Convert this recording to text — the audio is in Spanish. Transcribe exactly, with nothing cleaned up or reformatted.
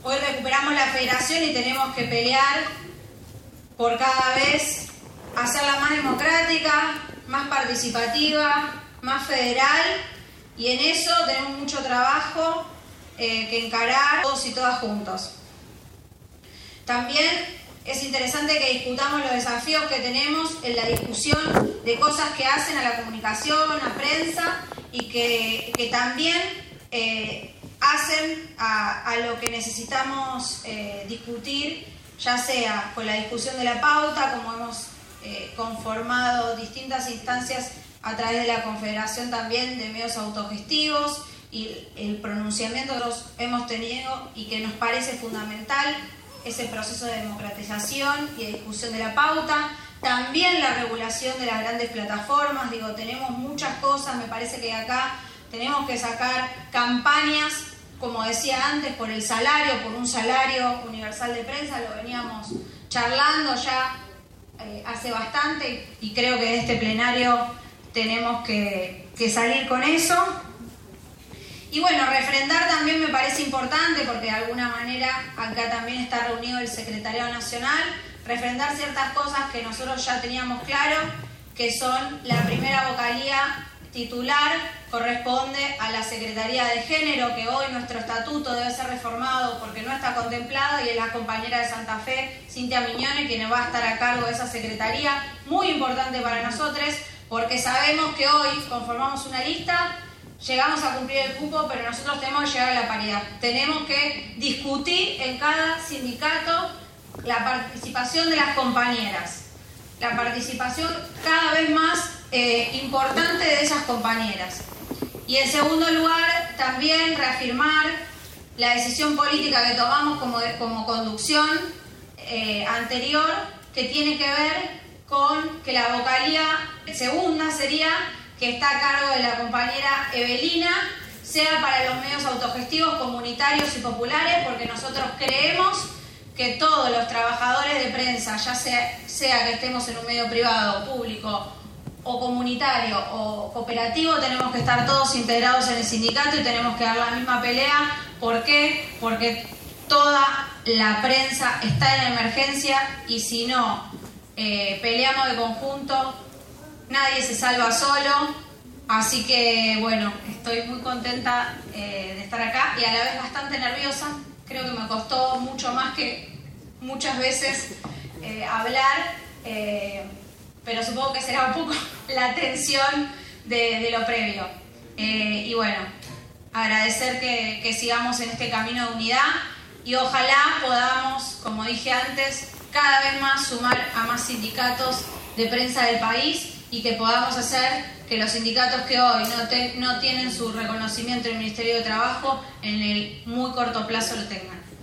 Hoy recuperamos la federación y tenemos que pelear por cada vez hacerla más democrática, más participativa, más federal, y en eso tenemos mucho trabajo eh, que encarar todos y todas juntos. También es interesante que discutamos los desafíos que tenemos en la discusión de cosas que hacen a la comunicación, a prensa, y que, que también eh, hacen a, a lo que necesitamos eh, discutir, ya sea con la discusión de la pauta, como hemos eh, conformado distintas instancias a través de la Confederación también de Medios Autogestivos, y el pronunciamiento que nosotros hemos tenido y que nos parece fundamental, ese proceso de democratización y de discusión de la pauta. También la regulación de las grandes plataformas. Digo, tenemos muchas cosas, me parece que acá tenemos que sacar campañas, como decía antes, por el salario, por un salario universal de prensa, lo veníamos charlando ya eh, hace bastante, y creo que de este plenario tenemos que, que salir con eso. Y bueno, refrendar también me parece importante, porque de alguna manera acá también está reunido el Secretariado Nacional, refrendar ciertas cosas que nosotros ya teníamos claro, que son la primera vocalía titular corresponde a la Secretaría de Género, que hoy nuestro estatuto debe ser reformado porque no está contemplado, y es la compañera de Santa Fe, Cintia Miñone, quien va a estar a cargo de esa secretaría, muy importante para nosotros, porque sabemos que hoy conformamos una lista, llegamos a cumplir el cupo, pero nosotros tenemos que llegar a la paridad. Tenemos que discutir en cada sindicato la participación de las compañeras, la participación cada vez más eh, importante de esas compañeras. Y en segundo lugar, también reafirmar la decisión política que tomamos como, de, como conducción eh, anterior, que tiene que ver con que la vocalía segunda sería, que está a cargo de la compañera Evelina, sea para los medios autogestivos, comunitarios y populares, porque nosotros creemos que todos los trabajadores de prensa, ya sea, sea que estemos en un medio privado, público o comunitario o cooperativo, tenemos que estar todos integrados en el sindicato y tenemos que dar la misma pelea. ¿Por qué? Porque toda la prensa está en emergencia, y si no eh, peleamos de conjunto, nadie se salva solo. Así que bueno, estoy muy contenta eh, de estar acá y a la vez bastante nerviosa. Creo que me costó mucho más que muchas veces eh, hablar, eh, pero supongo que será un poco la tensión de, de lo previo. Eh, y bueno, agradecer que, que sigamos en este camino de unidad, y ojalá podamos, como dije antes, cada vez más sumar a más sindicatos de prensa del país, y que podamos hacer que los sindicatos que hoy no, te, no tienen su reconocimiento en el Ministerio de Trabajo, en el muy corto plazo lo tengan.